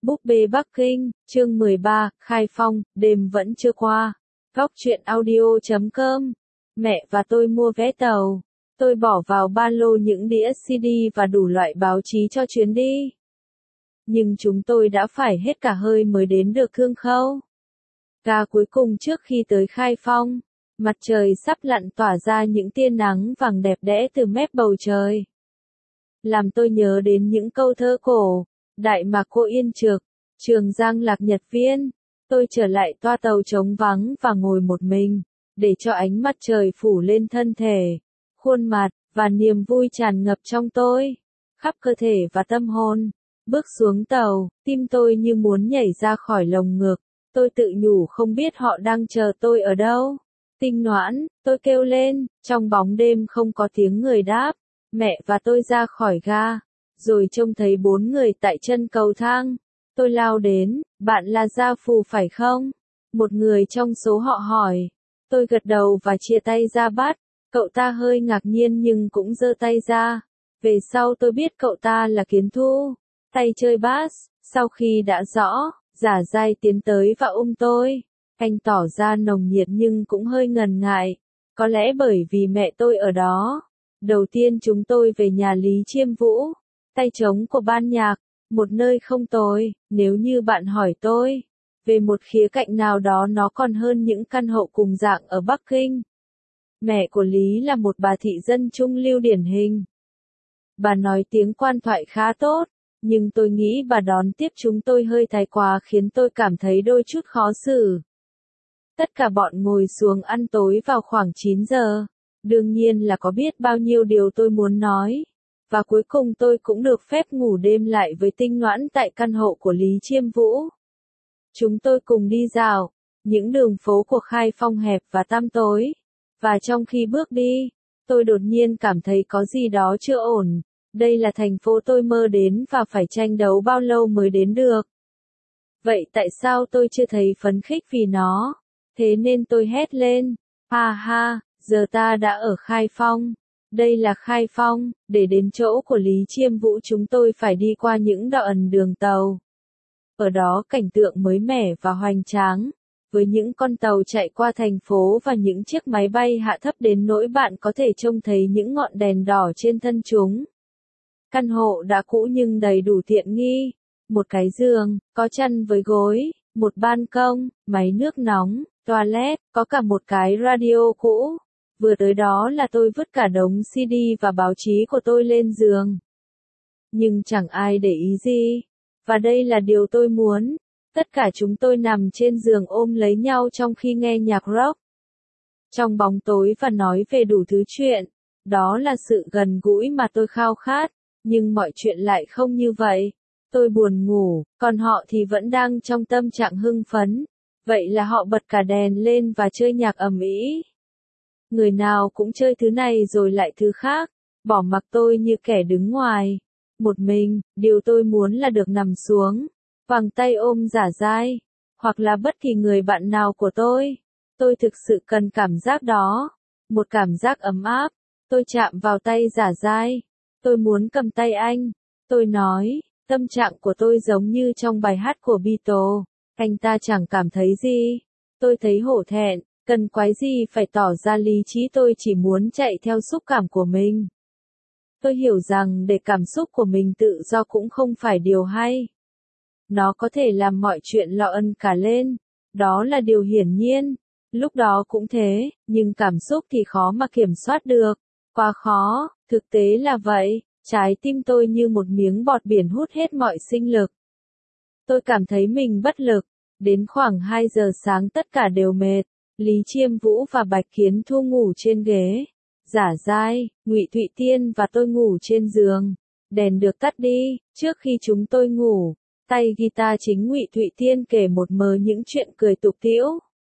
Búp bê Bắc Kinh, chương 13, khai phong, đêm vẫn chưa qua. Góc truyện audio.com. Mẹ và tôi mua vé tàu. Tôi bỏ vào ba lô những đĩa CD và đủ loại báo chí cho chuyến đi. Nhưng chúng tôi đã phải hết cả hơi mới đến được Cương Khâu. Ga cuối cùng trước khi tới Khai Phong, mặt trời sắp lặn tỏa ra những tia nắng vàng đẹp đẽ từ mép bầu trời. Làm tôi nhớ đến những câu thơ cổ. Đại Mạc Cô Yên Trực, Trường Giang Lạc Nhật Viên. Tôi trở lại toa tàu trống vắng và ngồi một mình, để cho ánh mặt trời phủ lên thân thể, khuôn mặt, và niềm vui tràn ngập trong tôi, khắp cơ thể và tâm hồn. Bước xuống tàu, tim tôi như muốn nhảy ra khỏi lồng ngực. Tôi tự nhủ không biết họ đang chờ tôi ở đâu. Tinh Noãn, tôi kêu lên, trong bóng đêm không có tiếng người đáp. Mẹ và tôi ra khỏi ga. Rồi trông thấy 4 người tại chân cầu thang. Tôi lao đến, bạn là Gia Phù phải không? Một người trong số họ hỏi. Tôi gật đầu và chia tay ra bắt. Cậu ta hơi ngạc nhiên nhưng cũng giơ tay ra. Về sau tôi biết cậu ta là Kiến Thu, tay chơi bass. Sau khi đã rõ, Giả Giai tiến tới và ôm tôi. Anh tỏ ra nồng nhiệt nhưng cũng hơi ngần ngại. Có lẽ bởi vì mẹ tôi ở đó. Đầu tiên chúng tôi về nhà Lý Chiêm Vũ. Tay trống của ban nhạc, một nơi không tồi, nếu như bạn hỏi tôi. Về một khía cạnh nào đó nó còn hơn những căn hộ cùng dạng ở Bắc Kinh. Mẹ của Lý là một bà thị dân trung lưu điển hình. Bà nói tiếng quan thoại khá tốt, nhưng tôi nghĩ bà đón tiếp chúng tôi hơi thái quá khiến tôi cảm thấy đôi chút khó xử. Tất cả bọn ngồi xuống ăn tối vào khoảng 9 giờ. Đương nhiên là có biết bao nhiêu điều tôi muốn nói. Và cuối cùng tôi cũng được phép ngủ đêm lại với Tinh Noãn tại căn hộ của Lý Chiêm Vũ. Chúng tôi cùng đi dạo, những đường phố của Khai Phong hẹp và tăm tối. Và trong khi bước đi, tôi đột nhiên cảm thấy có gì đó chưa ổn. Đây là thành phố tôi mơ đến và phải tranh đấu bao lâu mới đến được. Vậy tại sao tôi chưa thấy phấn khích vì nó? Thế nên tôi hét lên. Ha ha, giờ ta đã ở Khai Phong. Đây là Khai Phong, để đến chỗ của Lý Chiêm Vũ chúng tôi phải đi qua những đoạn đường tàu. Ở đó cảnh tượng mới mẻ và hoành tráng, với những con tàu chạy qua thành phố và những chiếc máy bay hạ thấp đến nỗi bạn có thể trông thấy những ngọn đèn đỏ trên thân chúng. Căn hộ đã cũ nhưng đầy đủ tiện nghi, một cái giường, có chăn với gối, một ban công, máy nước nóng, toilet, có cả một cái radio cũ. Vừa tới đó là tôi vứt cả đống CD và báo chí của tôi lên giường. Nhưng chẳng ai để ý gì. Và đây là điều tôi muốn. Tất cả chúng tôi nằm trên giường ôm lấy nhau trong khi nghe nhạc rock. Trong bóng tối và nói về đủ thứ chuyện. Đó là sự gần gũi mà tôi khao khát. Nhưng mọi chuyện lại không như vậy. Tôi buồn ngủ, còn họ thì vẫn đang trong tâm trạng hưng phấn. Vậy là họ bật cả đèn lên và chơi nhạc ầm ĩ. Người nào cũng chơi thứ này rồi lại thứ khác, bỏ mặc tôi như kẻ đứng ngoài. Một mình, điều tôi muốn là được nằm xuống, vòng tay ôm Giả Giai, hoặc là bất kỳ người bạn nào của tôi. Tôi thực sự cần cảm giác đó, một cảm giác ấm áp. Tôi chạm vào tay Giả Giai, tôi muốn cầm tay anh. Tôi nói, tâm trạng của tôi giống như trong bài hát của Beatles, anh ta chẳng cảm thấy gì. Tôi thấy hổ thẹn. Cần quái gì phải tỏ ra lý trí, tôi chỉ muốn chạy theo xúc cảm của mình. Tôi hiểu rằng để cảm xúc của mình tự do cũng không phải điều hay. Nó có thể làm mọi chuyện lọ ân cả lên. Đó là điều hiển nhiên. Lúc đó cũng thế, nhưng cảm xúc thì khó mà kiểm soát được. Quá khó, thực tế là vậy. Trái tim tôi như một miếng bọt biển hút hết mọi sinh lực. Tôi cảm thấy mình bất lực. Đến khoảng 2 giờ sáng tất cả đều mệt. Lý Chiêm Vũ và Bạch Kiến Thu ngủ trên ghế. Giả Giai, Ngụy Thụy Tiên và tôi ngủ trên giường. Đèn được tắt đi. Trước khi chúng tôi ngủ, tay guitar chính Ngụy Thụy Tiên kể một mớ những chuyện cười tục tĩu.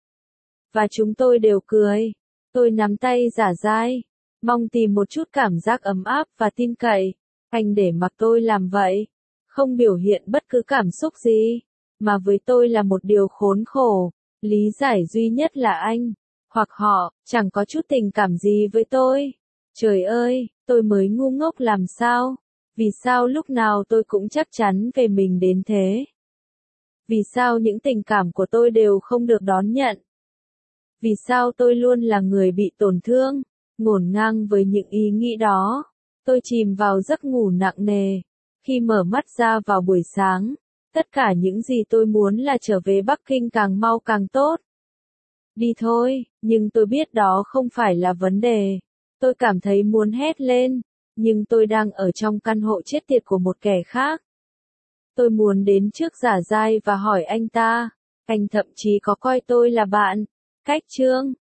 Và chúng tôi đều cười. Tôi nắm tay Giả Giai, mong tìm một chút cảm giác ấm áp và tin cậy. Anh để mặc tôi làm vậy, không biểu hiện bất cứ cảm xúc gì, mà với tôi là một điều khốn khổ. Lý giải duy nhất là anh, hoặc họ, chẳng có chút tình cảm gì với tôi. Trời ơi, tôi mới ngu ngốc làm sao? Vì sao lúc nào tôi cũng chắc chắn về mình đến thế? Vì sao những tình cảm của tôi đều không được đón nhận? Vì sao tôi luôn là người bị tổn thương? Ngổn ngang với những ý nghĩ đó, tôi chìm vào giấc ngủ nặng nề. Khi mở mắt ra vào buổi sáng, tất cả những gì tôi muốn là trở về Bắc Kinh càng mau càng tốt. Đi thôi, nhưng tôi biết đó không phải là vấn đề. Tôi cảm thấy muốn hét lên, nhưng tôi đang ở trong căn hộ chết tiệt của một kẻ khác. Tôi muốn đến trước Giả Giai và hỏi anh ta. Anh thậm chí có coi tôi là bạn. Cách chương